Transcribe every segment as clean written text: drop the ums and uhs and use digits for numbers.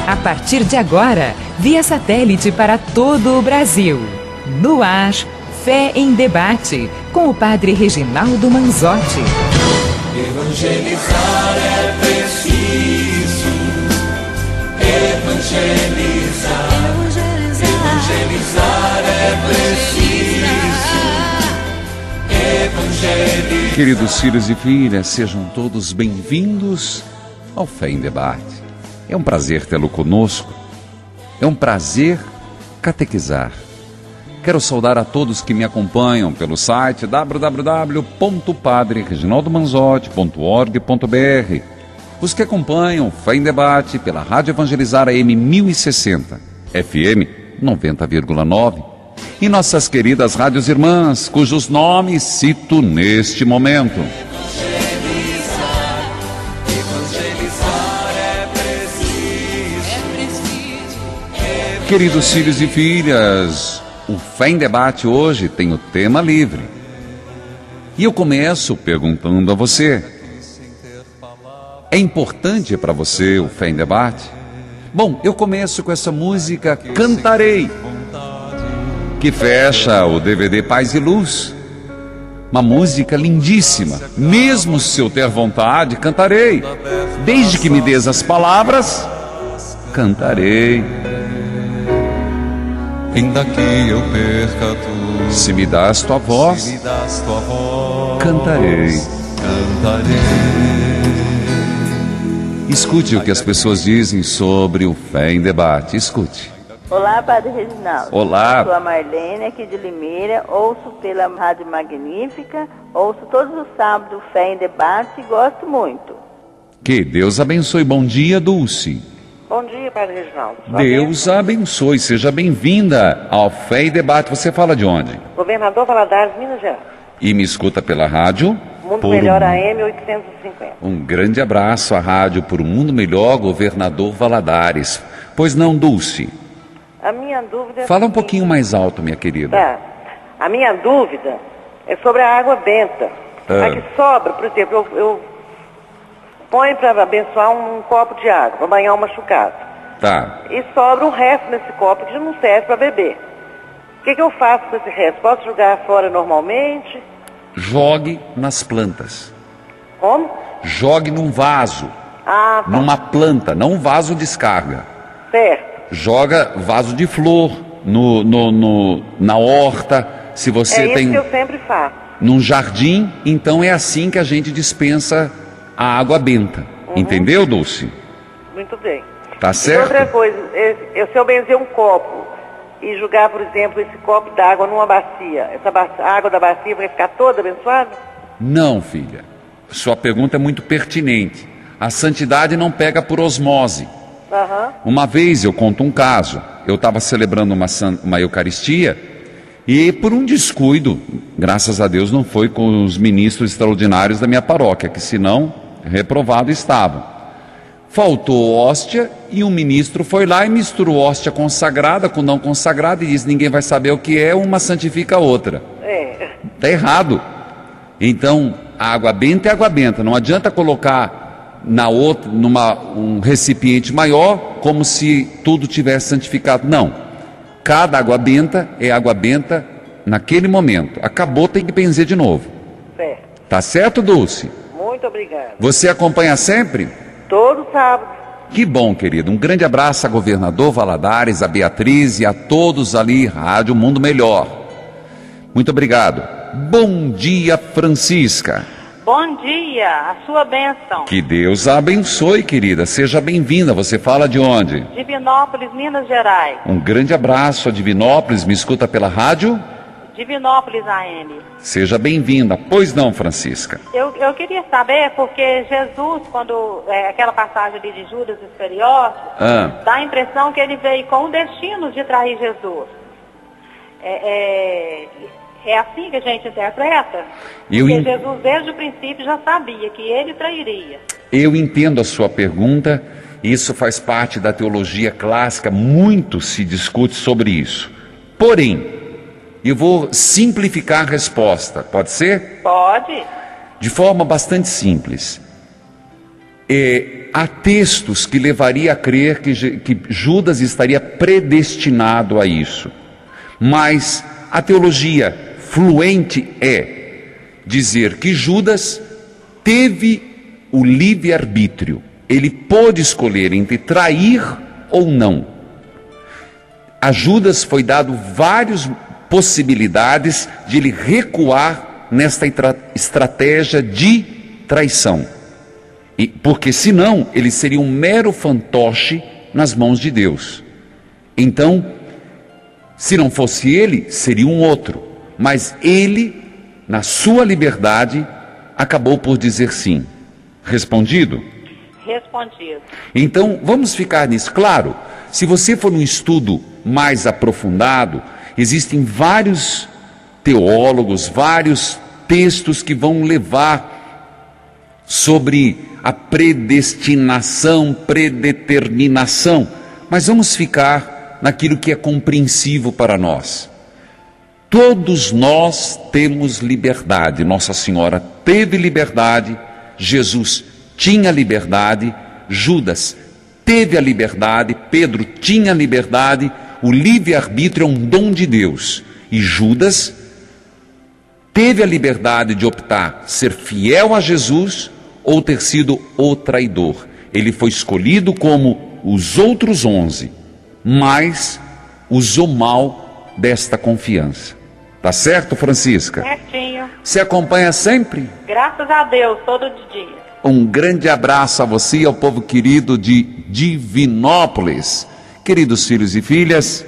A partir de agora, via satélite para todo o Brasil. No ar, Fé em Debate, com o Padre Reginaldo Manzotti. Evangelizar é preciso. Evangelizar. Evangelizar é preciso. Evangelizar. Queridos filhos e filhas, sejam todos bem-vindos ao Fé em Debate. É um prazer tê-lo conosco. É um prazer catequizar. Quero saudar a todos que me acompanham pelo site www.padrereginaldomanzotti.org.br. Os que acompanham Fé em Debate pela Rádio Evangelizar AM 1060, FM 90,9. E nossas queridas rádios irmãs, cujos nomes cito neste momento. Queridos filhos e filhas, o Fé em Debate hoje tem o tema livre. E eu começo perguntando a você: é importante para você o Fé em Debate? Bom, eu começo com essa música Cantarei, que fecha o DVD Paz e Luz. Uma música lindíssima. Mesmo se eu ter vontade, cantarei. Desde que me des as palavras, cantarei. Ainda que eu perca tudo, se me das tua voz, cantarei. Escute o que as pessoas dizem sobre o Fé em Debate. Escute. Olá, Padre Reginaldo. Olá. Sou a Marlene, aqui de Limeira. Ouço pela Rádio Magnífica. Ouço todos os sábados o Fé em Debate e gosto muito. Que Deus abençoe. Bom dia, Dulce. Bom dia, Padre Reginaldo. Deus abençoe. Seja bem-vinda ao Fé em Debate. Você fala de onde? Governador Valadares, Minas Gerais. E me escuta pela rádio? Mundo Melhor AM 850. Um grande abraço à rádio Por um Mundo Melhor, Governador Valadares. Pois não, Dulce? A minha dúvida é... Fala um pouquinho mais alto, minha querida. Tá. A minha dúvida é sobre a água benta. A que sobra, por exemplo, eu ponho para abençoar um copo de água, para banhar um machucado. Tá. E sobra um resto nesse copo que não serve para beber. O que eu faço com esse resto? Posso jogar fora normalmente? Jogue nas plantas. Como? Jogue num vaso. Ah, tá. Numa planta, não um vaso descarga. Certo. Joga vaso de flor na horta. Se você tem isso que eu sempre faço. Num jardim, então é assim que a gente dispensa a água benta. Entendeu, Dulce? Muito bem. Tá certo? E outra coisa, se eu benzer um copo e jogar, por exemplo, esse copo d'água numa bacia, a água da bacia vai ficar toda abençoada? Não, filha. Sua pergunta é muito pertinente. A santidade não pega por osmose. Uma vez eu conto um caso. Eu estava celebrando uma Eucaristia e por um descuido, graças a Deus não foi com os ministros extraordinários da minha paróquia, que senão reprovado estavam. Faltou hóstia e um ministro foi lá e misturou hóstia consagrada com não consagrada e disse: ninguém vai saber o que é, uma santifica a outra. Está errado. Então, a água benta é água benta. Não adianta colocar na outra, um recipiente maior, como se tudo tivesse santificado. Não. Cada água benta é água benta naquele momento. Acabou, tem que benzer de novo. Certo. Tá certo, Dulce? Muito obrigada. Você acompanha sempre? Todo sábado. Que bom, querido. Um grande abraço a Governador Valadares, a Beatriz e a todos ali, Rádio Mundo Melhor. Muito obrigado. Bom dia, Francisca. Bom dia, a sua bênção. Que Deus a abençoe, querida. Seja bem-vinda. Você fala de onde? Divinópolis, Minas Gerais. Um grande abraço a Divinópolis. Me escuta pela rádio? Divinópolis AM. Seja bem-vinda. Pois não, Francisca? Eu queria saber, porque Jesus, quando aquela passagem ali de Judas Iscariote, dá a impressão que ele veio com o destino de trair Jesus. É assim que a gente interpreta? Porque Jesus, desde o princípio, já sabia que ele trairia. Eu entendo a sua pergunta. Isso faz parte da teologia clássica. Muito se discute sobre isso. Porém, eu vou simplificar a resposta. Pode ser? Pode. De forma bastante simples. há textos que levaria a crer que Judas estaria predestinado a isso. Mas a teologia fluente é dizer que Judas teve o livre-arbítrio. Ele pôde escolher entre trair ou não. A Judas foi dado várias possibilidades de ele recuar nesta estratégia de traição. Porque senão ele seria um mero fantoche nas mãos de Deus. Então, se não fosse ele, seria um outro. Mas ele, na sua liberdade, acabou por dizer sim. Respondido? Respondido. Então, vamos ficar nisso. Claro, se você for num estudo mais aprofundado, existem vários teólogos, vários textos que vão levar sobre a predestinação, predeterminação. Mas vamos ficar naquilo que é compreensivo para nós. Todos nós temos liberdade. Nossa Senhora teve liberdade, Jesus tinha liberdade, Judas teve a liberdade, Pedro tinha liberdade. O livre-arbítrio é um dom de Deus. E Judas teve a liberdade de optar ser fiel a Jesus ou ter sido o traidor. Ele foi escolhido como os outros 11, mas usou mal desta confiança. Tá certo, Francisca? Certinho. Você acompanha sempre? Graças a Deus, todo dia. Um grande abraço a você e ao povo querido de Divinópolis. Queridos filhos e filhas,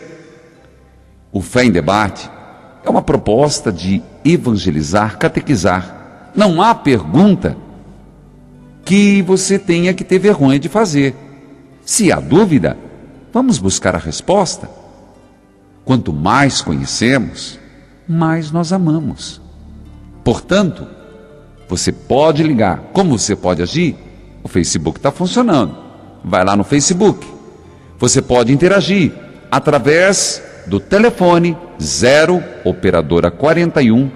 o Fé em Debate é uma proposta de evangelizar, catequizar. Não há pergunta que você tenha que ter vergonha de fazer. Se há dúvida, vamos buscar a resposta. Quanto mais conhecemos, mais nós amamos. Portanto, você pode ligar. Como você pode agir? O Facebook está funcionando. Vai lá no Facebook. Você pode interagir através do telefone 0 operadora 41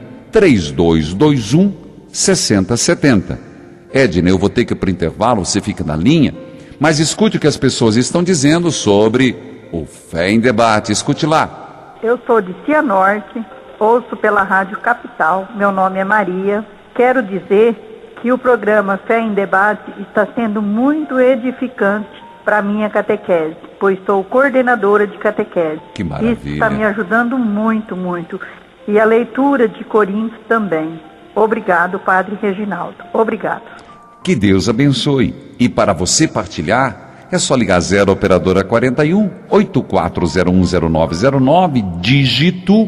3221 6070. Edna, eu vou ter que ir para o intervalo, você fica na linha, mas escute o que as pessoas estão dizendo sobre o Fé em Debate. Escute lá. Eu sou de Cianorte, ouço pela Rádio Capital, meu nome é Maria. Quero dizer que o programa Fé em Debate está sendo muito edificante para a minha catequese, pois sou coordenadora de catequese. Que maravilha. Isso está me ajudando muito, muito. E a leitura de Coríntios também. Obrigado, Padre Reginaldo. Obrigado. Que Deus abençoe. E para você partilhar, é só ligar 0 operadora 41 84010909, dígito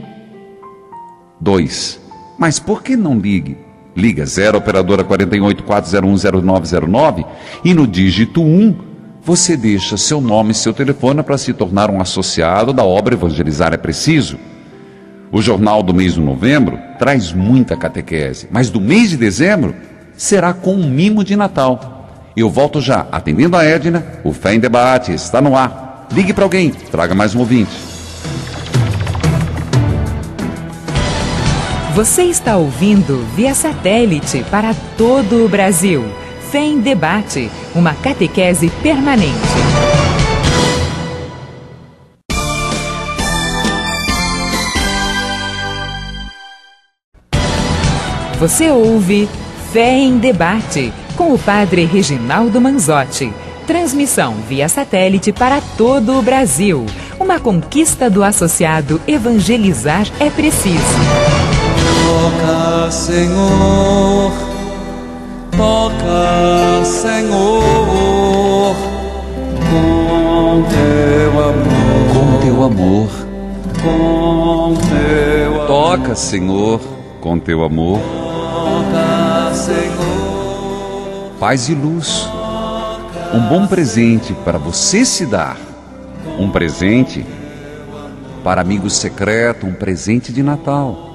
2. Mas por que não ligue? Liga 0 operadora 41 84010909 e no dígito 1 você deixa seu nome e seu telefone para se tornar um associado da obra Evangelizar é Preciso. O jornal do mês de novembro traz muita catequese, mas do mês de dezembro será com um mimo de Natal. Eu volto já, atendendo a Edna, o Fé em Debate está no ar. Ligue para alguém, traga mais um ouvinte. Você está ouvindo via satélite para todo o Brasil. Fé em Debate, uma catequese permanente. Você ouve Fé em Debate, com o Padre Reginaldo Manzotti. Transmissão via satélite para todo o Brasil. Uma conquista do associado Evangelizar é Preciso. Toca, Senhor, toca, Senhor, com teu amor, Com teu amor, com teu amor, toca, Senhor, com teu amor, toca, Senhor, paz e luz. Um bom presente para você se dar. Um presente para amigo secreto, um presente de Natal.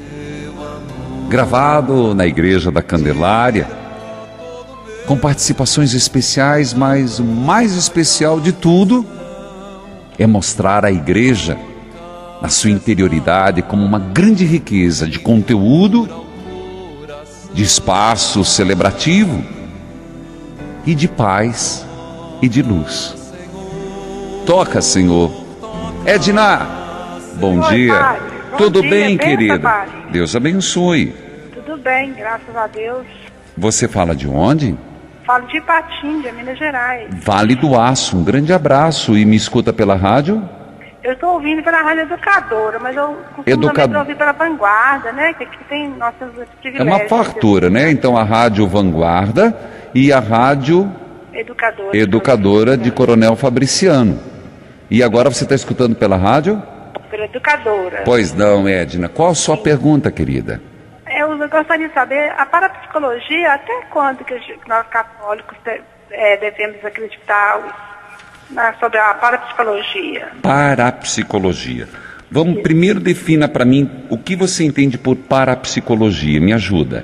Gravado na Igreja da Candelária, com participações especiais, mas o mais especial de tudo é mostrar a Igreja na sua interioridade como uma grande riqueza de conteúdo, de espaço celebrativo, e de paz e de luz. Toca, Senhor. Edna, bom dia. Padre. Tudo dia, bem, querida? Padre. Deus abençoe. Tudo bem, graças a Deus. Você fala de onde? Falo de Ipatinga, Minas Gerais. Vale do Aço, um grande abraço. E me escuta pela rádio? Eu estou ouvindo pela Rádio Educadora, mas eu costumo também ouvir pela Vanguarda, né? Que aqui tem nossos privilégios. É uma fartura, né? Então a Rádio Vanguarda e a Rádio Educadora de Coronel Fabriciano. E agora você está escutando pela rádio? Pela Educadora. Pois não, Edna. Qual a sua pergunta, querida? Eu gostaria de saber, a parapsicologia, até quando que nós católicos devemos acreditar sobre a parapsicologia? Parapsicologia. Vamos, primeiro defina para mim o que você entende por parapsicologia. Me ajuda.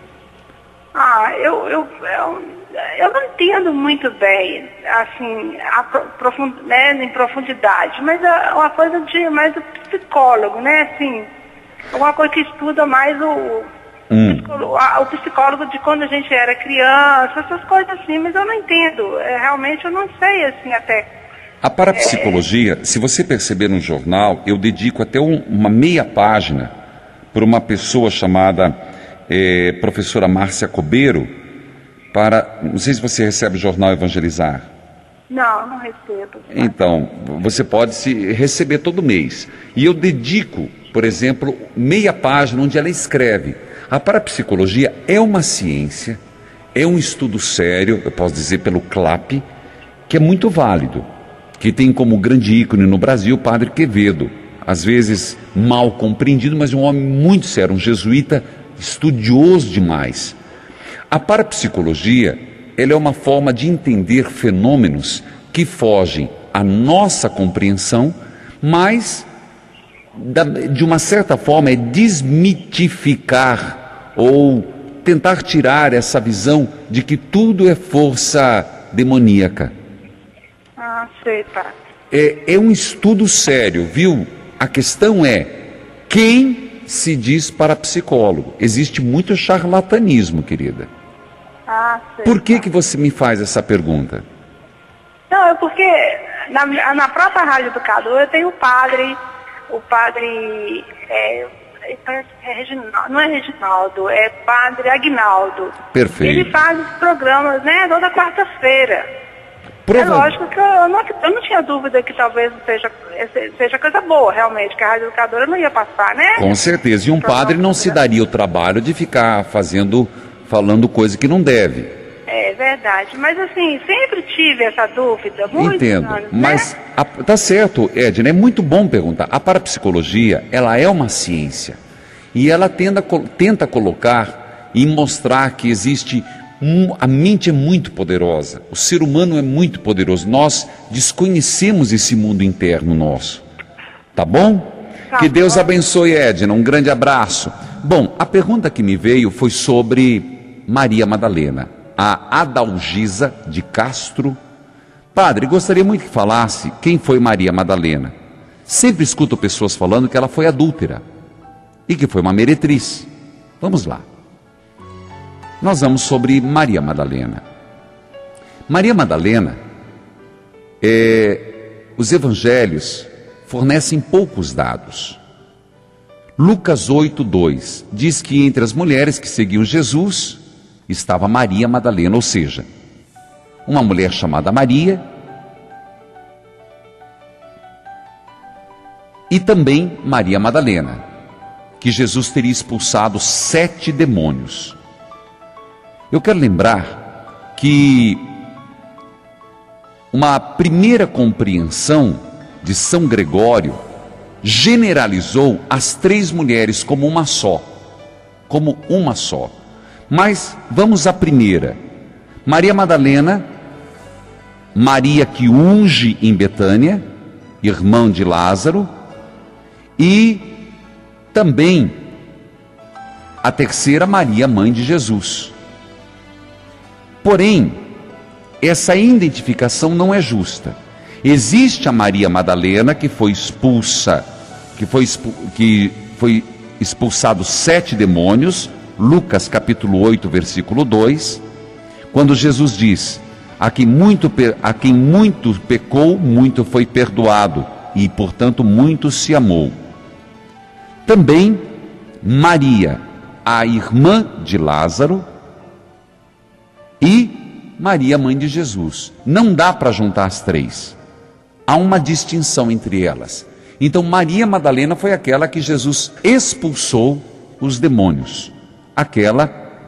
Eu não entendo muito bem, assim, em profundidade, mas é uma coisa mais do psicólogo, né? Assim, uma coisa que estuda mais o psicólogo de quando a gente era criança, essas coisas assim, mas eu não entendo. Realmente eu não sei, assim, até. A parapsicologia, se você perceber no jornal, eu dedico até uma meia página para uma pessoa chamada professora Márcia Cobeiro, não sei se você recebe o jornal Evangelizar. Não recebo. Então, você pode receber todo mês. E eu dedico, por exemplo, meia página onde ela escreve: a parapsicologia é uma ciência, é um estudo sério, eu posso dizer pelo CLAP, que é muito válido, que tem como grande ícone no Brasil o Padre Quevedo, às vezes mal compreendido, mas um homem muito sério, um jesuíta estudioso demais. A parapsicologia, ela é uma forma de entender fenômenos que fogem à nossa compreensão, mas de uma certa forma é desmitificar ou tentar tirar essa visão de que tudo é força demoníaca. Sei, tá. É um estudo sério, viu? A questão é quem se diz parapsicólogo. Existe muito charlatanismo, querida. Sei. Por que você me faz essa pergunta? Não, é porque na própria Rádio Educadora tem o padre Reginaldo, não é Reginaldo, é padre Aguinaldo. Perfeito. Ele faz os programas, né, toda quarta-feira. É lógico que eu não tinha dúvida que talvez seja coisa boa, realmente, que a Rádio Educadora não ia passar, né? Com certeza, e um padre não se daria o trabalho de ficar falando coisa que não deve. É verdade, mas assim, sempre tive essa dúvida, Entendo, anos, mas né? Tá certo, Edna, é muito bom perguntar. A parapsicologia, ela é uma ciência, e ela tenta colocar e mostrar que existe, a mente é muito poderosa, o ser humano é muito poderoso, nós desconhecemos esse mundo interno nosso, tá bom? Que Deus abençoe, Edna, um grande abraço. Bom, a pergunta que me veio foi sobre Maria Madalena, a Adalgisa de Castro. Padre, gostaria muito que falasse quem foi Maria Madalena. Sempre escuto pessoas falando que ela foi adúltera e que foi uma meretriz. Vamos lá. Nós vamos sobre Maria Madalena. Maria Madalena, os evangelhos fornecem poucos dados. Lucas 8:2 diz que entre as mulheres que seguiam Jesus estava Maria Madalena, ou seja, uma mulher chamada Maria e também Maria Madalena, que Jesus teria expulsado 7 demônios. Eu quero lembrar que uma primeira compreensão de São Gregório generalizou as 3 mulheres como uma só. Mas vamos à primeira. Maria Madalena, Maria que unge em Betânia, irmã de Lázaro, e também a terceira, Maria, mãe de Jesus. Porém, essa identificação não é justa. Existe a Maria Madalena que foi expulsado 7 demônios, Lucas capítulo 8, versículo 2, quando Jesus diz: A quem muito pecou, muito foi perdoado, e, portanto, muito se amou. Também Maria, a irmã de Lázaro, e Maria, mãe de Jesus. Não dá para juntar as três. Há uma distinção entre elas. Então, Maria Madalena foi aquela que Jesus expulsou os demônios. Aquela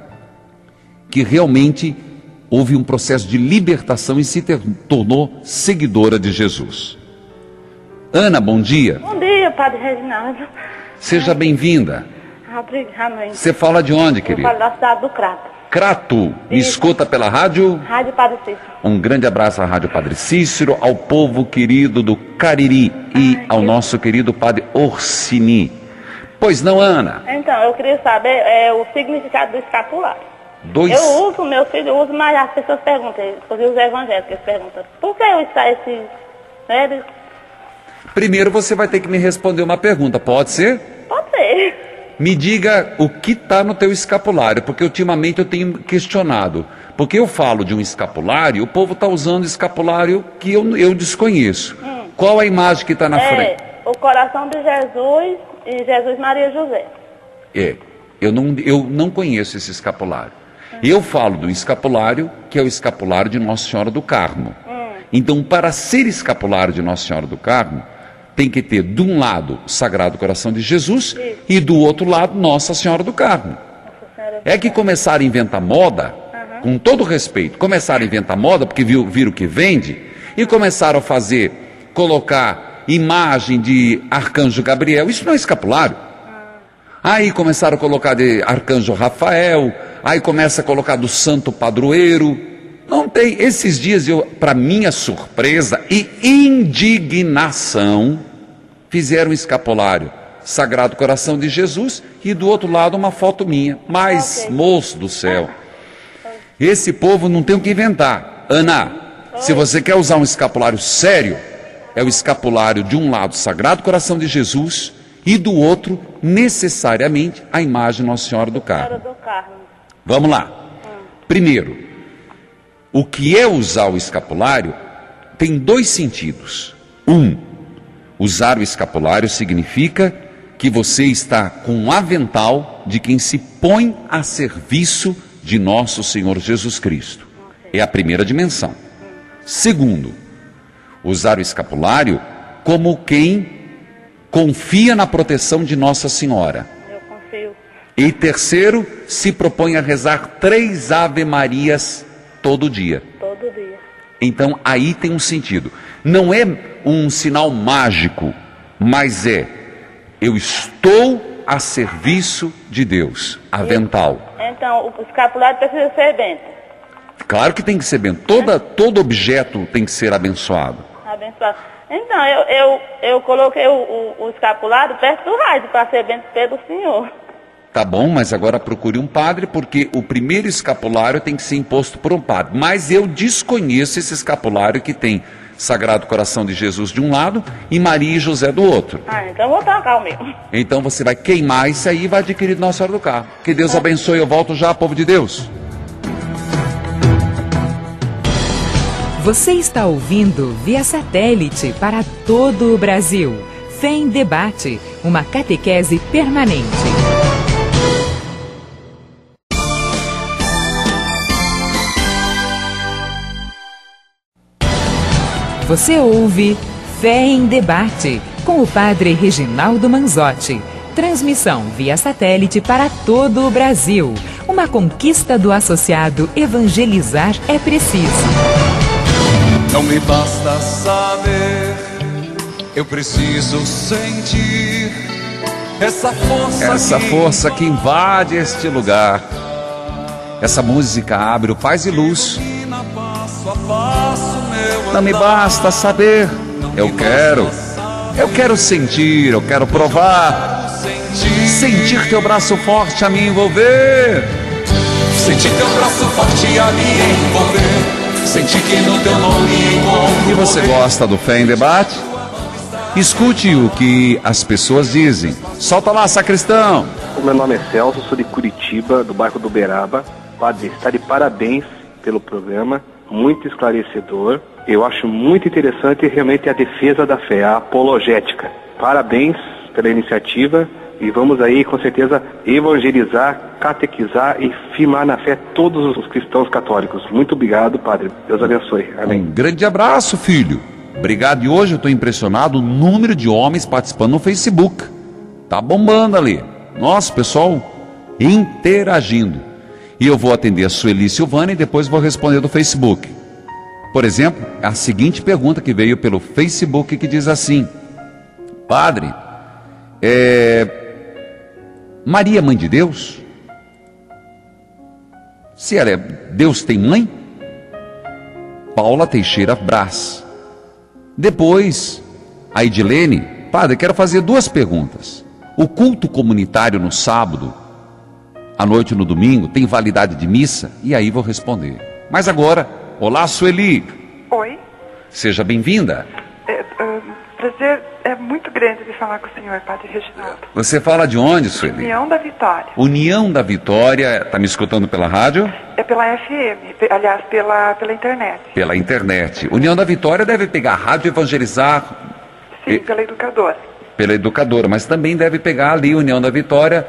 que realmente houve um processo de libertação e se tornou seguidora de Jesus. Ana, bom dia. Bom dia, Padre Reginaldo. Seja bem-vinda. Obrigada. Você fala de onde, querida? Eu falo da cidade do Crato. Crato, me escuta pela rádio? Rádio Padre Cícero. Um grande abraço à Rádio Padre Cícero, ao povo querido do Cariri e ao nosso querido Padre Orsini. Pois não, Ana? Então, eu queria saber o significado do escapulário. Eu uso, meu filho usa, mas as pessoas perguntam, inclusive os evangélicos, eles perguntam, por que eu está esse... Né? Primeiro você vai ter que me responder uma pergunta, pode ser? Pode ser. Me diga o que está no teu escapulário, porque ultimamente eu tenho questionado. Porque eu falo de um escapulário, o povo está usando escapulário que eu desconheço. Qual a imagem que está na frente? O coração de Jesus e Jesus, Maria e José. Eu não conheço esse escapulário. Eu falo do escapulário, que é o escapulário de Nossa Senhora do Carmo. Então, para ser escapulário de Nossa Senhora do Carmo, tem que ter, de um lado, o Sagrado Coração de Jesus e do outro lado, Nossa Senhora do Carmo. É que começaram a inventar moda, com todo respeito, começaram a inventar moda porque viram que vende e começaram a colocar imagem de Arcanjo Gabriel. Isso não é escapulário. Aí começaram a colocar de Arcanjo Rafael, aí começa a colocar do Santo Padroeiro. Não tem. Esses dias, para minha surpresa e indignação, fizeram um escapulário, Sagrado Coração de Jesus, e do outro lado uma foto minha. Mas, moço do céu, esse povo não tem o que inventar. Ana, se você quer usar um escapulário sério, é o escapulário de um lado Sagrado Coração de Jesus e do outro, necessariamente, a imagem de Nossa Senhora do Carmo. Vamos lá. Primeiro, o que é usar o escapulário tem dois sentidos. Usar o escapulário significa que você está com um avental de quem se põe a serviço de nosso Senhor Jesus Cristo. É a primeira dimensão. Segundo, usar o escapulário como quem confia na proteção de Nossa Senhora. Eu confio. E terceiro, se propõe a rezar 3 Ave Marias todo dia. Todo dia. Então aí tem um sentido. Não é um sinal mágico, mas eu estou a serviço de Deus. Avental. Então o escapulário precisa ser bento. Claro que tem que ser bento. Todo objeto tem que ser abençoado. Abençoado. Então eu coloquei o escapulário perto do rádio para ser bento pelo Senhor. Tá bom, mas agora procure um padre, porque o primeiro escapulário tem que ser imposto por um padre. Mas eu desconheço esse escapulário que tem Sagrado Coração de Jesus de um lado e Maria e José do outro. Então eu vou trocar o meu. Então você vai queimar isso aí e vai adquirir Nossa Senhora do Carmo. Que Deus abençoe, eu volto já, povo de Deus. Você está ouvindo via satélite para todo o Brasil. Fé em Debate, uma catequese permanente. Você ouve Fé em Debate, com o Padre Reginaldo Manzotti. Transmissão via satélite para todo o Brasil. Uma conquista do associado Evangelizar é Preciso. Não me basta saber, eu preciso sentir essa força que invade este lugar. Essa música abre o Paz e Luz. Não me basta saber, eu quero sentir, eu quero provar, sentir teu braço forte a me envolver, sentir teu braço forte a me envolver, sentir que no teu nome encontro. E você gosta do Fé em Debate? Escute o que as pessoas dizem. Solta lá, sacristão. O meu nome é Celso, sou de Curitiba, do bairro do Uberaba. Padre, está de parabéns pelo programa. muito esclarecedor. Eu acho muito interessante realmente a defesa da fé, a apologética. Parabéns pela iniciativa e vamos aí com certeza evangelizar, catequizar e firmar na fé todos os cristãos católicos. Muito obrigado, padre. Deus abençoe. Amém. Um grande abraço, filho. Obrigado. E hoje eu estou impressionado o número de homens participando no Facebook. Tá bombando ali. Nossa, pessoal interagindo. E eu vou atender a Sueli Silvana e depois vou responder do Facebook. Por exemplo, a seguinte pergunta que veio pelo Facebook que diz assim: Padre, Maria, mãe de Deus? Se ela é Deus, tem mãe? Paula Teixeira Brás. Depois, a Edilene: Padre, quero fazer 2 perguntas. O culto comunitário no sábado, à noite no domingo, tem validade de missa? E aí vou responder. Mas agora, olá, Sueli. Oi. Seja bem-vinda. Prazer é muito grande de falar com o senhor, Padre Reginaldo. Você fala de onde, Sueli? União da Vitória. União da Vitória. Está me escutando pela rádio? É pela FM, aliás, pela internet. Pela internet. União da Vitória deve pegar a rádio e evangelizar. Sim, pela educadora. Pela educadora, mas também deve pegar ali União da Vitória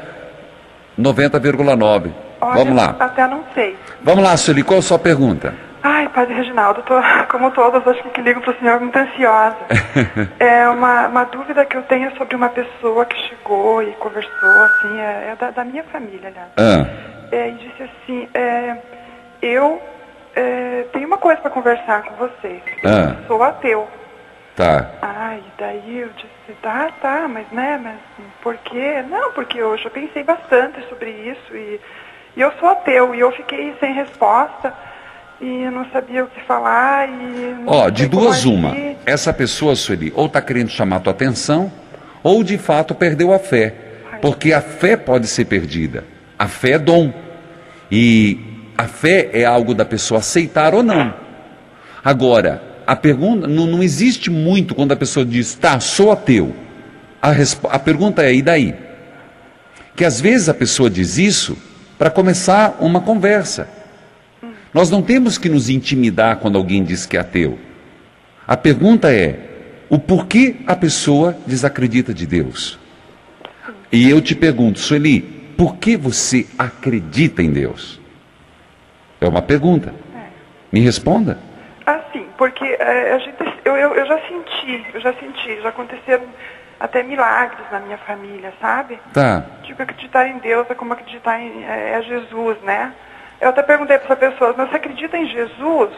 90,9. Vamos lá. Até não sei. Vamos lá, Sueli, qual a sua pergunta? Ai, Padre Reginaldo, tô, como todas, acho que ligam para o senhor, muito ansiosa. É uma dúvida que eu tenho sobre uma pessoa que chegou e conversou, assim, da minha família, aliás. E disse assim, eu tenho uma coisa para conversar com vocês. Eu sou ateu. Tá. E daí eu disse, tá, mas por quê? Não, porque eu já pensei bastante sobre isso e eu sou ateu e eu fiquei sem resposta. E eu não sabia o que falar e... de 2 uma. Essa pessoa, Sueli, ou está querendo chamar a tua atenção, ou de fato perdeu a fé. Porque a fé pode ser perdida. A fé é dom. E a fé é algo da pessoa aceitar ou não. Agora, a pergunta, não existe muito quando a pessoa diz, sou ateu. A pergunta é, e daí? Que às vezes a pessoa diz isso para começar uma conversa. Nós não temos que nos intimidar quando alguém diz que é ateu. A pergunta é, o porquê a pessoa desacredita de Deus? E eu te pergunto, Sueli, por que você acredita em Deus? É uma pergunta. Me responda. Sim, porque eu já senti, já aconteceram até milagres na minha família, sabe? Tá. Tipo, acreditar em Deus é como acreditar em Jesus, né? Eu até perguntei para essa pessoa, mas você acredita em Jesus?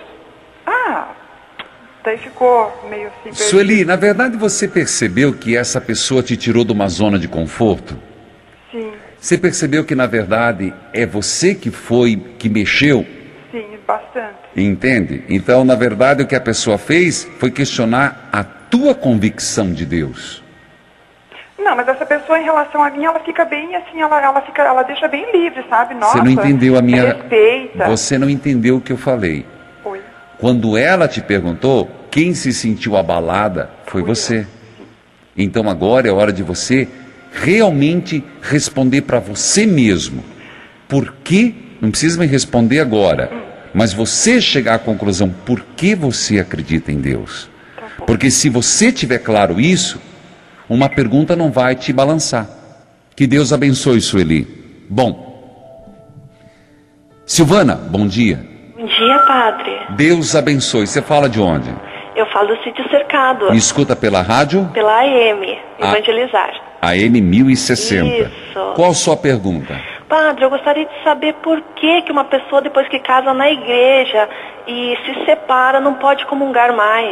Daí ficou meio assim... perdido. Sueli, na verdade você percebeu que essa pessoa te tirou de uma zona de conforto? Sim. Você percebeu que na verdade é você que mexeu? Sim, bastante. Entende? Então, na verdade, o que a pessoa fez foi questionar a tua convicção de Deus. Não, mas essa pessoa, em relação a mim, ela fica bem assim, ela deixa bem livre, sabe? Nossa, você não entendeu a minha... respeita. Você não entendeu o que eu falei. Oi. Quando ela te perguntou, quem se sentiu abalada foi você. Então agora é hora de você realmente responder para você mesmo. Por que, não precisa me responder agora, mas você chegar à conclusão, por que você acredita em Deus? Porque se você tiver claro isso, uma pergunta não vai te balançar. Que Deus abençoe, Sueli. Bom. Silvana, bom dia. Bom dia, padre. Deus abençoe. Você fala de onde? Eu falo do Sítio Cercado. Me escuta pela rádio? Pela AM, Evangelizar. AM 1060. Isso. Qual a sua pergunta? Padre, eu gostaria de saber por que uma pessoa, depois que casa na igreja e se separa, não pode comungar mais.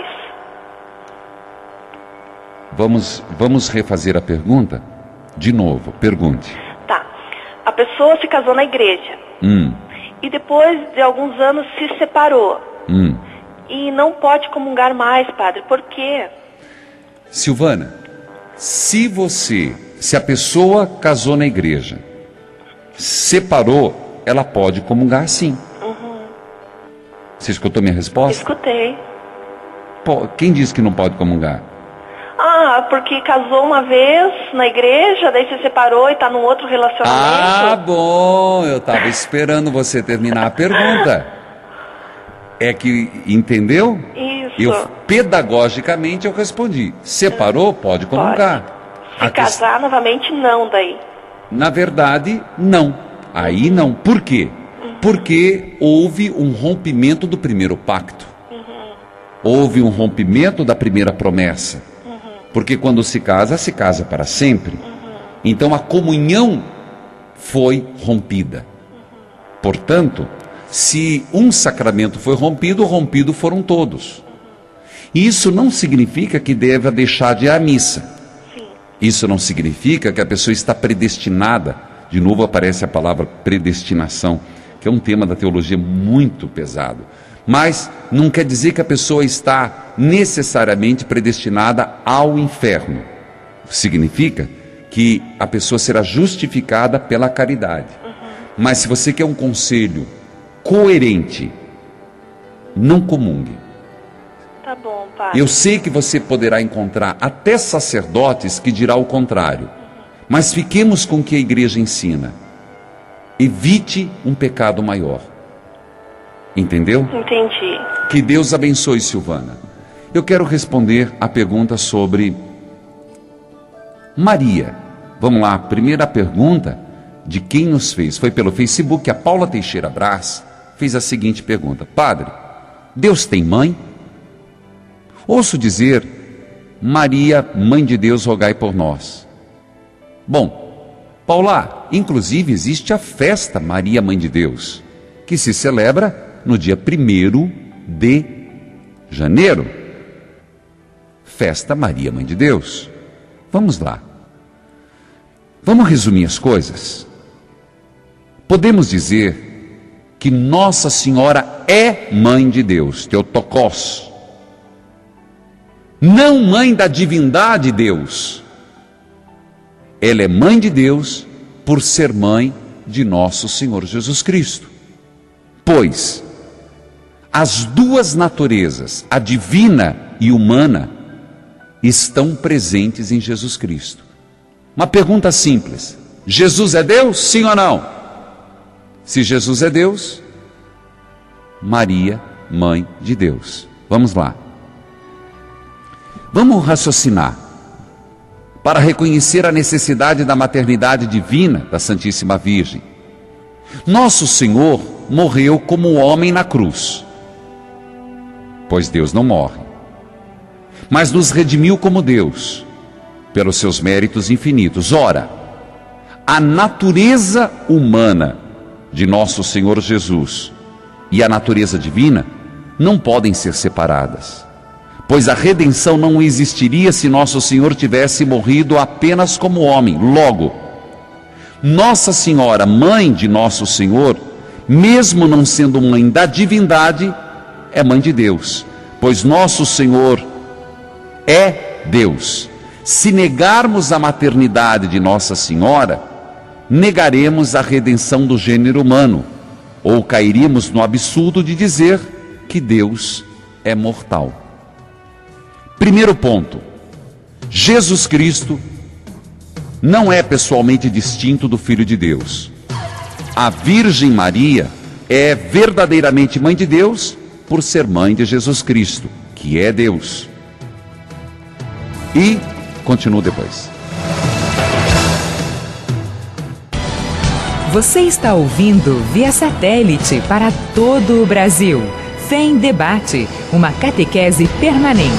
Vamos refazer a pergunta? De novo, pergunte. Tá. A pessoa se casou na igreja. E depois de alguns anos se separou. E não pode comungar mais, padre. Por quê? Silvana, se a pessoa casou na igreja, separou, ela pode comungar sim. Você escutou minha resposta? Escutei. Quem disse que não pode comungar? Porque casou uma vez na igreja, daí se separou e está num outro relacionamento. Bom, eu estava esperando você terminar a pergunta. É que, entendeu? Isso. Pedagogicamente eu respondi. Separou, pode comungar. Se casar novamente, não daí. Na verdade, não. Aí não. Por quê? Porque houve um rompimento do primeiro pacto. Houve um rompimento da primeira promessa. Porque quando se casa para sempre. Então a comunhão foi rompida. Portanto, se um sacramento foi rompido, rompido foram todos. Isso não significa que deva deixar de ir à missa. Isso não significa que a pessoa está predestinada. De novo aparece a palavra predestinação, que é um tema da teologia muito pesado. Mas não quer dizer que a pessoa está necessariamente predestinada ao inferno. Significa que a pessoa será justificada pela caridade. Mas se você quer um conselho coerente, não comungue. Tá bom, padre. Eu sei que você poderá encontrar até sacerdotes que dirá o contrário. Mas fiquemos com o que a igreja ensina. Evite um pecado maior. Entendeu? Entendi. Que Deus abençoe, Silvana. Eu quero responder a pergunta sobre Maria. Vamos lá, a primeira pergunta de quem nos fez foi pelo Facebook. A Paula Teixeira Brás fez a seguinte pergunta: Padre, Deus tem mãe? Ouço dizer: Maria, Mãe de Deus, rogai por nós. Bom, Paula, inclusive existe a festa Maria, Mãe de Deus, que se celebra no dia 1º de janeiro. Festa Maria, Mãe de Deus. Vamos lá. Vamos resumir as coisas. Podemos dizer que Nossa Senhora é Mãe de Deus, Theotokos. Não mãe da divindade Deus. Ela é Mãe de Deus por ser mãe de nosso Senhor Jesus Cristo. Pois as duas naturezas, a divina e humana, estão presentes em Jesus Cristo. Uma pergunta simples: Jesus é Deus? Sim ou não? Se Jesus é Deus, Maria, Mãe de Deus. Vamos lá. Vamos raciocinar para reconhecer a necessidade da maternidade divina da Santíssima Virgem. Nosso Senhor morreu como homem na cruz, pois Deus não morre, mas nos redimiu como Deus, pelos seus méritos infinitos. Ora, a natureza humana de nosso Senhor Jesus e a natureza divina não podem ser separadas, pois a redenção não existiria se nosso Senhor tivesse morrido apenas como homem. Logo, Nossa Senhora, mãe de nosso Senhor, mesmo não sendo mãe da divindade, é mãe de Deus, pois nosso Senhor é Deus. Se negarmos a maternidade de Nossa Senhora, negaremos a redenção do gênero humano, ou cairíamos no absurdo de dizer que Deus é mortal. Primeiro ponto: Jesus Cristo não é pessoalmente distinto do Filho de Deus. A Virgem Maria é verdadeiramente Mãe de Deus por ser mãe de Jesus Cristo, que é Deus. E continuo depois. Você está ouvindo via satélite para todo o Brasil. Fé em Debate, uma catequese permanente.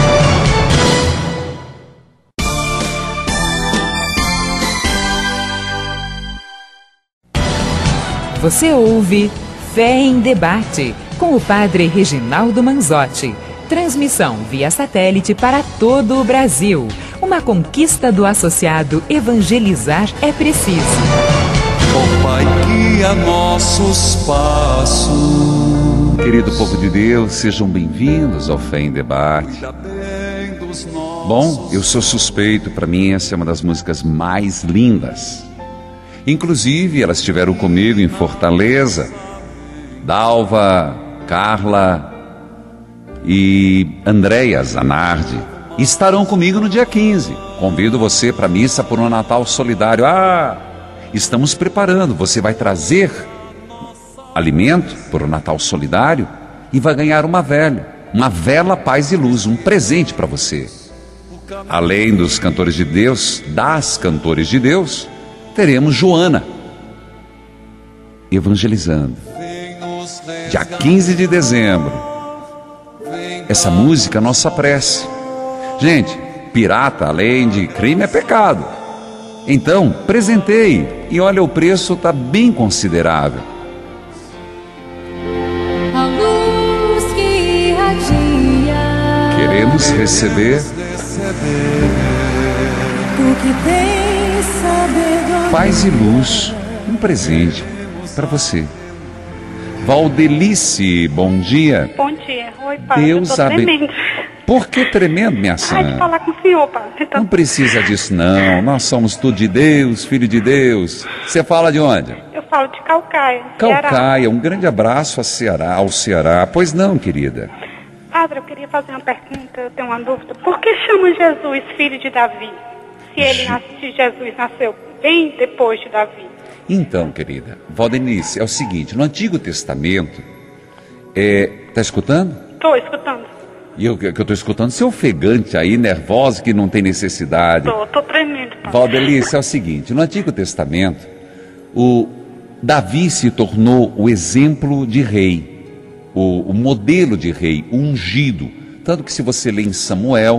Você ouve Fé em Debate, com o Padre Reginaldo Manzotti. Transmissão via satélite para todo o Brasil. Uma conquista do associado Evangelizar é Preciso. Ó Pai, guia nossos passos. Querido povo de Deus, sejam bem-vindos ao Fé em Debate. Bom, eu sou suspeito, para mim essa é uma das músicas mais lindas. Inclusive, elas estiveram comigo em Fortaleza. Dalva, Carla e Andréia Zanardi estarão comigo no dia 15. Convido você para a missa por um Natal solidário. Estamos preparando. Você vai trazer alimento por um Natal solidário? e vai ganhar uma vela paz e luz, um presente para você. Além dos cantores de Deus, das cantores de Deus, teremos Joana evangelizando. Dia 15 de dezembro. Essa música é nossa prece. Gente, pirata, além de crime, é pecado. Então, presenteie. E olha, o preço está bem considerável. A luz que irradia. Queremos receber Tu que tens sabedoria. paz e luz, um presente para você. Valdelice, bom dia. Bom dia. Oi, padre. Deus abençoe. Por que tremendo, minha senhora? De falar com o senhor, padre. Então... Não precisa disso, não. Nós somos tudo de Deus, filho de Deus. Você fala de onde? Eu falo de Caucaia, Caucaia. Ceará. Um grande abraço ao Ceará. Pois não, querida. Padre, eu queria fazer uma pergunta, eu tenho uma dúvida. Por que chama Jesus filho de Davi? Se Jesus nasceu bem depois de Davi. Então, querida, Valdenice, é o seguinte, no Antigo Testamento, tá escutando? Estou escutando. E eu estou escutando, você é ofegante aí, nervosa, que não tem necessidade. Estou tremendo. Valdelice, é o seguinte, no Antigo Testamento, o Davi se tornou o exemplo de rei, o modelo de rei, o ungido. Tanto que se você lê em Samuel,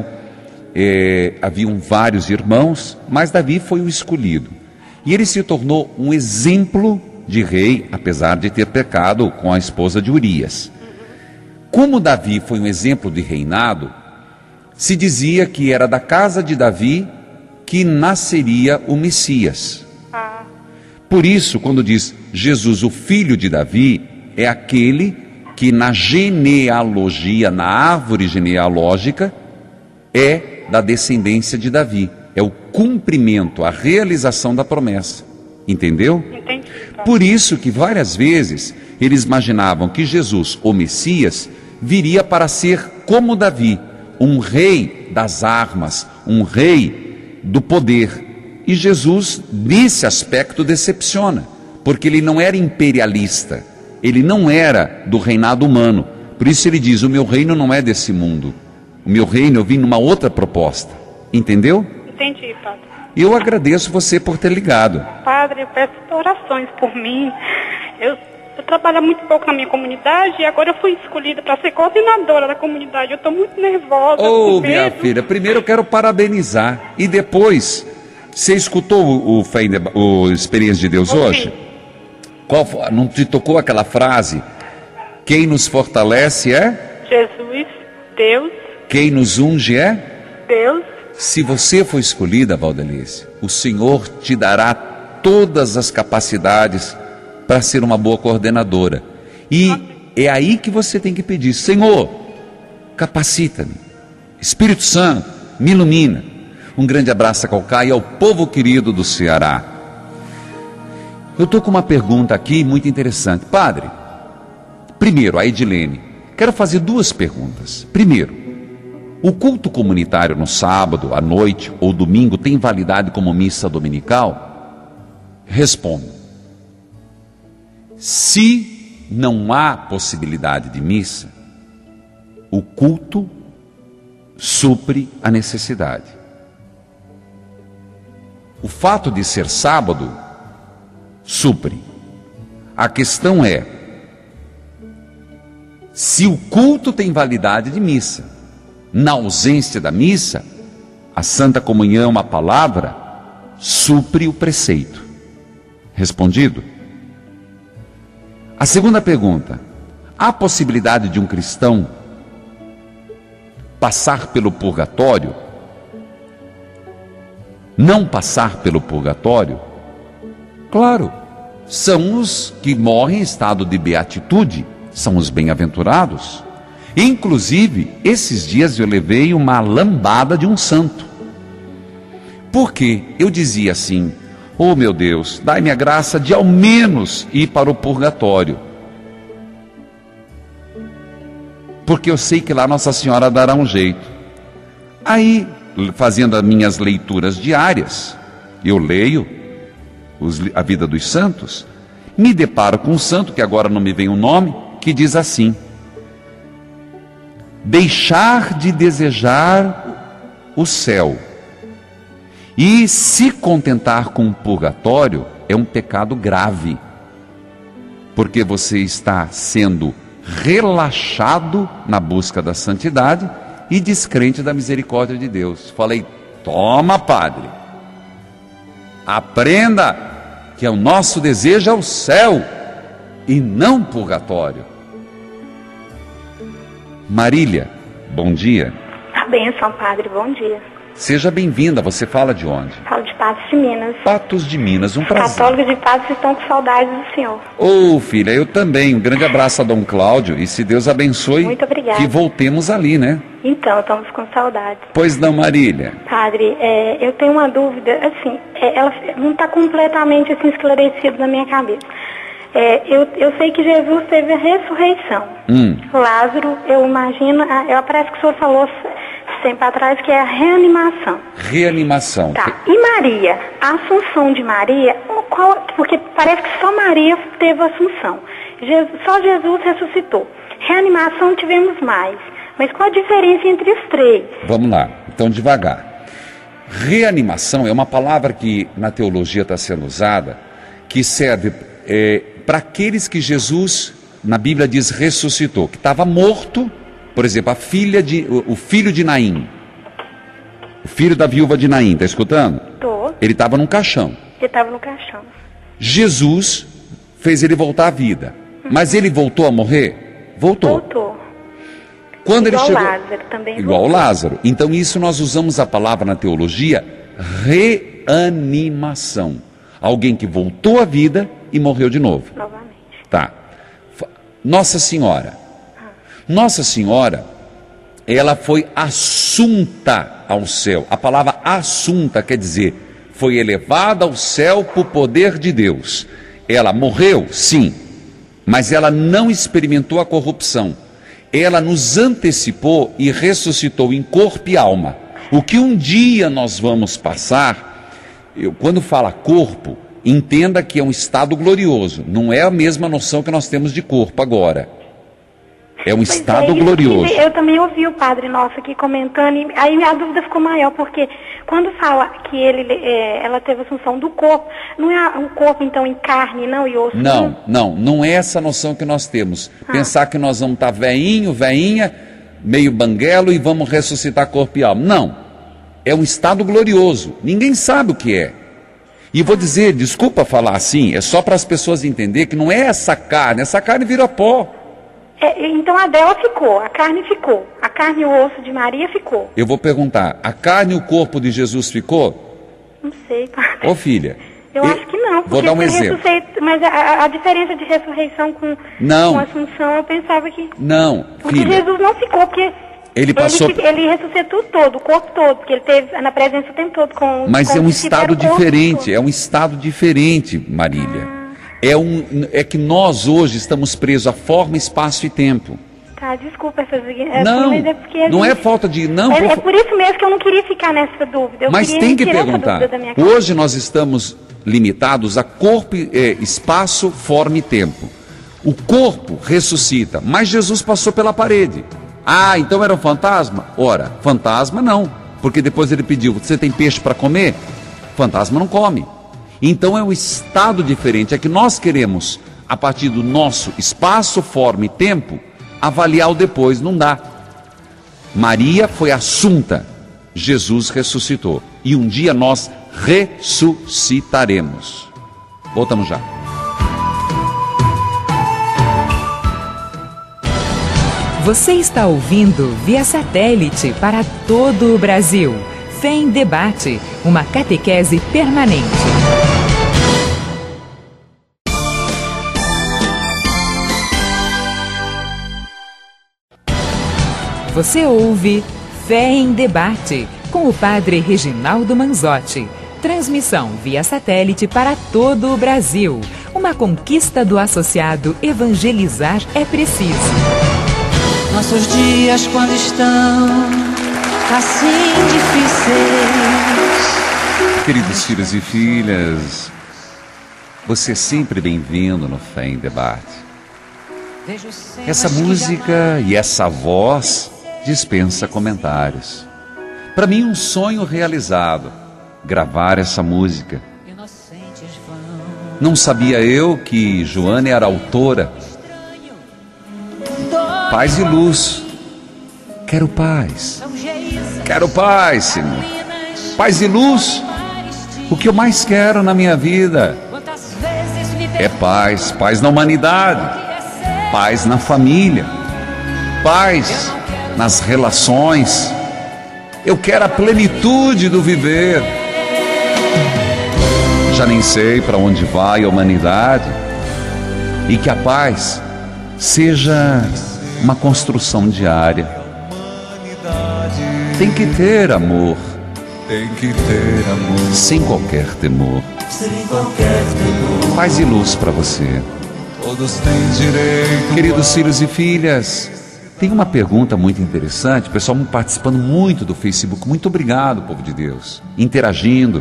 haviam vários irmãos, mas Davi foi o escolhido. E ele se tornou um exemplo de rei, apesar de ter pecado com a esposa de Urias. Como Davi foi um exemplo de reinado, se dizia que era da casa de Davi que nasceria o Messias. Por isso, quando diz Jesus, o filho de Davi, é aquele que na genealogia, na árvore genealógica, é da descendência de Davi. É o cumprimento, a realização da promessa. Entendeu? Entendi. Por isso que várias vezes eles imaginavam que Jesus, o Messias, viria para ser como Davi, um rei das armas, um rei do poder. E Jesus, nesse aspecto, decepciona, porque ele não era imperialista, ele não era do reinado humano. Por isso ele diz, o meu reino não é desse mundo, o meu reino eu vim numa outra proposta. Entendeu? Entendi, padre. Eu agradeço você por ter ligado. Padre, eu peço orações por mim. Eu trabalho muito pouco na minha comunidade e agora eu fui escolhida para ser coordenadora da comunidade. Eu estou muito nervosa. Ô, minha filha, primeiro eu quero parabenizar. E depois, você escutou o Experiência de Deus hoje? Não te tocou aquela frase? Quem nos fortalece é? Jesus, Deus. Quem nos unge é? Deus. Se você for escolhida, Valdelice, o Senhor te dará todas as capacidades para ser uma boa coordenadora. E é aí que você tem que pedir, Senhor, capacita-me. Espírito Santo, me ilumina. Um grande abraço a Caucaia e ao povo querido do Ceará. Eu estou com uma pergunta aqui muito interessante. Padre, primeiro, a Edilene, quero fazer duas perguntas. Primeiro, o culto comunitário no sábado, à noite ou domingo tem validade como missa dominical? Respondo. Se não há possibilidade de missa, o culto supre a necessidade. O fato de ser sábado supre. A questão é, se o culto tem validade de missa, na ausência da missa, a Santa Comunhão, a palavra, supre o preceito. Respondido? A segunda pergunta: há possibilidade de um cristão passar pelo purgatório? Não passar pelo purgatório? Claro, são os que morrem em estado de beatitude, são os bem-aventurados. Inclusive, esses dias eu levei uma lambada de um santo. Porque eu dizia assim, oh meu Deus, dai-me a graça de ao menos ir para o purgatório. Porque eu sei que lá Nossa Senhora dará um jeito. Aí, fazendo as minhas leituras diárias, eu leio a vida dos santos, me deparo com um santo, que agora não me vem o nome, que diz assim: deixar de desejar o céu e se contentar com o purgatório é um pecado grave, porque você está sendo relaxado na busca da santidade e descrente da misericórdia de Deus. Falei, toma, padre, aprenda que o nosso desejo é o céu e não purgatório. Marília, bom dia. A bênção, padre, bom dia. Seja bem-vinda, você fala de onde? Falo de Patos de Minas. Patos de Minas, um prazer. Católicos de Patos estão com saudades do senhor. Ô, filha, eu também. Um grande abraço a Dom Cláudio e se Deus abençoe, muito obrigada, que voltemos ali, né? Então, estamos com saudades. Pois não, Marília? Padre, eu tenho uma dúvida, assim, ela não está completamente assim, esclarecida na minha cabeça. Eu sei que Jesus teve a ressurreição. Lázaro, eu imagino, parece que o senhor falou tempo atrás que é a reanimação. Reanimação. Tá. E Maria, a assunção de Maria, porque parece que só Maria teve a assunção. Só Jesus ressuscitou. Reanimação tivemos mais. Mas qual a diferença entre os três? Vamos lá, então devagar. Reanimação é uma palavra que na teologia está sendo usada, que serve para aqueles que Jesus, na Bíblia diz, ressuscitou, que estava morto. Por exemplo, o filho de Naim, o filho da viúva de Naim, está escutando? Tô. Ele estava num caixão. Ele estava no caixão. Jesus fez ele voltar à vida. Mas ele voltou a morrer? Voltou. Quando igual ele chegou, Lázaro também. Igual voltou. Lázaro. Então isso nós usamos a palavra na teologia, reanimação. Alguém que voltou à vida e morreu de novo. Novamente. Tá. Nossa Senhora, ela foi assunta ao céu. A palavra assunta quer dizer, foi elevada ao céu por poder de Deus. Ela morreu, sim, mas ela não experimentou a corrupção. Ela nos antecipou e ressuscitou em corpo e alma. O que um dia nós vamos passar, quando fala corpo, entenda que é um estado glorioso. Não é a mesma noção que nós temos de corpo agora. É um estado glorioso. Eu também ouvi o Padre Nosso aqui comentando, e aí a dúvida ficou maior, porque quando fala que ela teve a assunção do corpo, não é o corpo então em carne, não, e osso? Não é essa noção que nós temos. Pensar que nós vamos estar veinha, meio banguelo e vamos ressuscitar corpo e alma. Não, é um estado glorioso, ninguém sabe o que é. E vou dizer, desculpa falar assim, é só para as pessoas entenderem que não é essa carne vira pó. Então a dela ficou, a carne ficou, a carne e o osso de Maria ficou. Eu vou perguntar, a carne e o corpo de Jesus ficou? Não sei, padre. Ô filha. Eu acho que não. Vou dar um exemplo. Mas a diferença de ressurreição com assunção, eu pensava que... Não, porque filha. Jesus não ficou, porque ele ressuscitou todo, o corpo todo, porque ele teve na presença o tempo todo com... Mas é um estado diferente, Marília. É que nós hoje estamos presos a forma, espaço e tempo. Tá, desculpa essas... Não é falta de... É por isso mesmo que eu não queria ficar nessa dúvida. Mas tem que perguntar. Hoje nós estamos limitados a corpo, espaço, forma e tempo. O corpo ressuscita, mas Jesus passou pela parede. Ah, então era um fantasma? Ora, fantasma não, porque depois ele pediu, você tem peixe para comer? Fantasma não come. Então é um estado diferente, é que nós queremos, a partir do nosso espaço, forma e tempo, avaliar o depois, não dá. Maria foi assunta, Jesus ressuscitou, e um dia nós ressuscitaremos. Voltamos já. Você está ouvindo via satélite para todo o Brasil. Fé em Debate, uma catequese permanente. Você ouve Fé em Debate, com o Padre Reginaldo Manzotti. Transmissão via satélite para todo o Brasil. Uma conquista do associado Evangelizar é Preciso. Nossos dias quando estão assim difíceis. Queridos filhos e filhas, você é sempre bem-vindo no Fé em Debate. Essa música e essa voz dispensa comentários. Para mim, um sonho realizado, gravar essa música. Não sabia eu que Joane era autora. Paz e luz. Quero paz. Quero paz, Senhor. Paz e luz. O que eu mais quero na minha vida é paz. Paz na humanidade. Paz na família. Paz nas relações. Eu quero a plenitude do viver. Já nem sei para onde vai a humanidade. E que a paz seja uma construção diária. Tem que ter amor. Tem que ter amor. Sem qualquer temor. Sem qualquer temor. Paz e luz para você. Todos têm direito. Queridos filhos e filhas, tem uma pergunta muito interessante. O pessoal participando muito do Facebook. Muito obrigado, povo de Deus. Interagindo.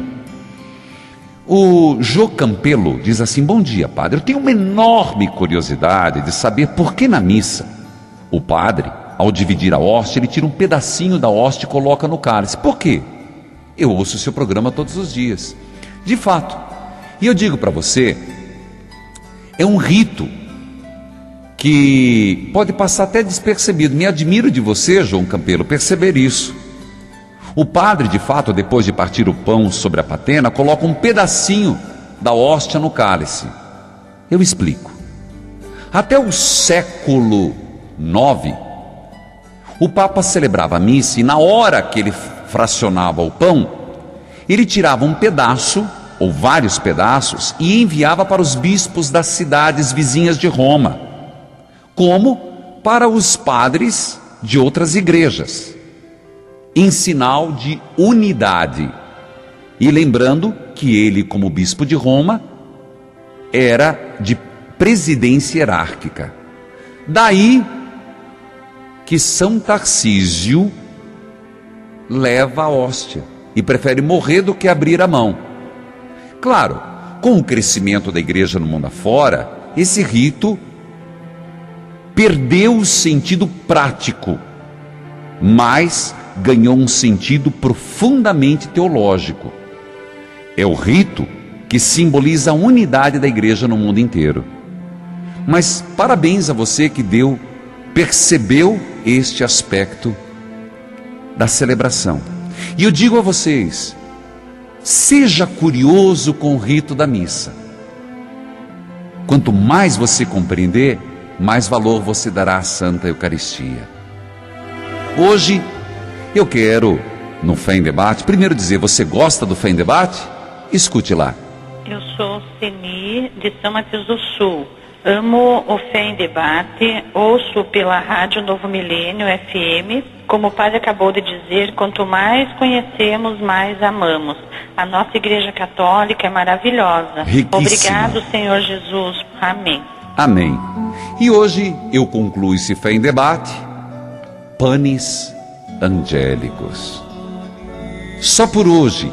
O Jô Campelo diz assim: bom dia, padre. Eu tenho uma enorme curiosidade de saber por que na missa o padre, ao dividir a hóstia, ele tira um pedacinho da hóstia e coloca no cálice. Por quê? Eu ouço o seu programa todos os dias. De fato. E eu digo para você, é um rito que pode passar até despercebido. Me admiro de você, João Campelo, perceber isso. O padre, de fato, depois de partir o pão sobre a patena, coloca um pedacinho da hóstia no cálice. Eu explico. Até o século IX, o Papa celebrava a missa e na hora que ele fracionava o pão, ele tirava um pedaço, ou vários pedaços, e enviava para os bispos das cidades vizinhas de Roma, como para os padres de outras igrejas, em sinal de unidade. E lembrando que ele, como bispo de Roma, era de presidência hierárquica. Daí que São Tarcísio leva a hóstia e prefere morrer do que abrir a mão. Claro, com o crescimento da igreja no mundo afora, esse rito perdeu o sentido prático, mas ganhou um sentido profundamente teológico. É o rito que simboliza a unidade da igreja no mundo inteiro. Mas parabéns a você que percebeu este aspecto da celebração. E eu digo a vocês, seja curioso com o rito da missa. Quanto mais você compreender, mais valor você dará à Santa Eucaristia. Hoje, eu quero, no Fé em Debate, primeiro dizer, você gosta do Fé em Debate? Escute lá. Eu sou Ceni, de São Mateus do Sul. Amo o Fé em Debate, ouço pela Rádio Novo Milênio FM. Como o padre acabou de dizer, quanto mais conhecemos, mais amamos. A nossa Igreja Católica é maravilhosa. Riquíssima. Obrigado, Senhor Jesus. Amém. Amém. E hoje eu concluo esse Fé em Debate, panes angélicos. Só por hoje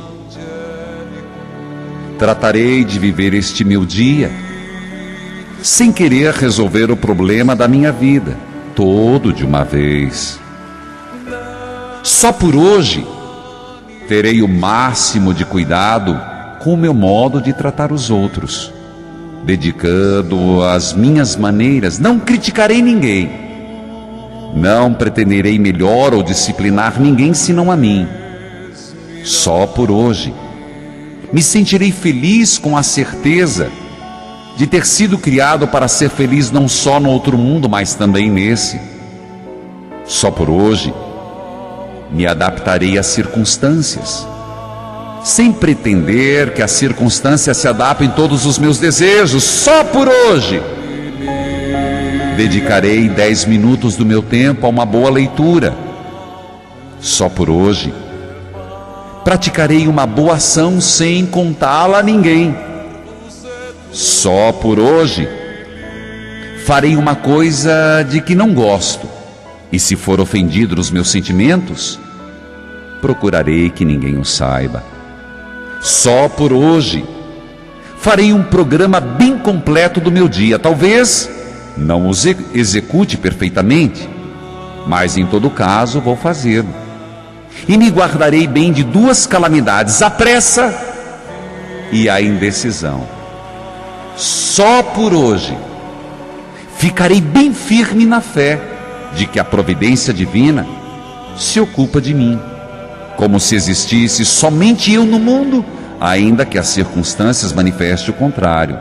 tratarei de viver este meu dia sem querer resolver o problema da minha vida todo de uma vez. Só por hoje terei o máximo de cuidado com o meu modo de tratar os outros, dedicando as minhas maneiras. Não criticarei ninguém, não pretenderei melhor ou disciplinar ninguém senão a mim. Só por hoje me sentirei feliz com a certeza de ter sido criado para ser feliz não só no outro mundo, mas também nesse. Só por hoje me adaptarei às circunstâncias, sem pretender que as circunstâncias se adaptem a todos os meus desejos. Só por hoje dedicarei 10 minutos do meu tempo a uma boa leitura. Só por hoje praticarei uma boa ação sem contá-la a ninguém. Só por hoje farei uma coisa de que não gosto, e se for ofendido nos meus sentimentos, procurarei que ninguém o saiba. Só por hoje farei um programa bem completo do meu dia. Talvez não o execute perfeitamente, mas em todo caso vou fazê-lo. E me guardarei bem de 2 calamidades: a pressa e a indecisão. Só por hoje ficarei bem firme na fé de que a providência divina se ocupa de mim, como se existisse somente eu no mundo, ainda que as circunstâncias manifestem o contrário.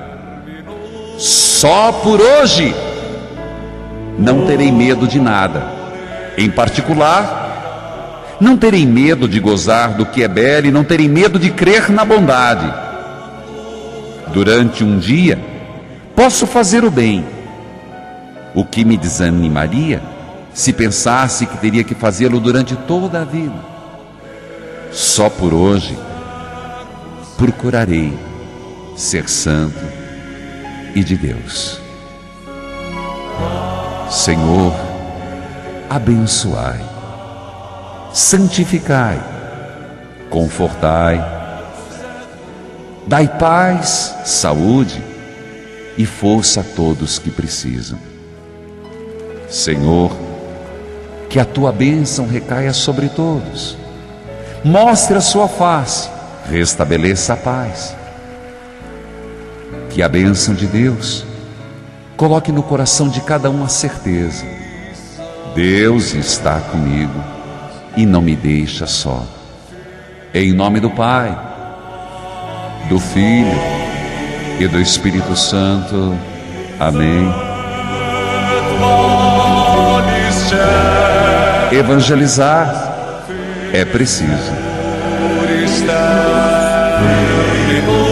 Só por hoje não terei medo de nada. Em particular, não terei medo de gozar do que é belo e não terei medo de crer na bondade. Durante um dia, posso fazer o bem, o que me desanimaria se pensasse que teria que fazê-lo durante toda a vida. Só por hoje procurarei ser santo e de Deus. Senhor, abençoai, santificai, confortai, dai paz, saúde e força a todos que precisam. Senhor, que a tua bênção recaia sobre todos. Mostre a sua face, restabeleça a paz. Que a bênção de Deus coloque no coração de cada um a certeza: Deus está comigo e não me deixa só. Em nome do Pai, do Filho e do Espírito Santo. Amém. Evangelizar é preciso.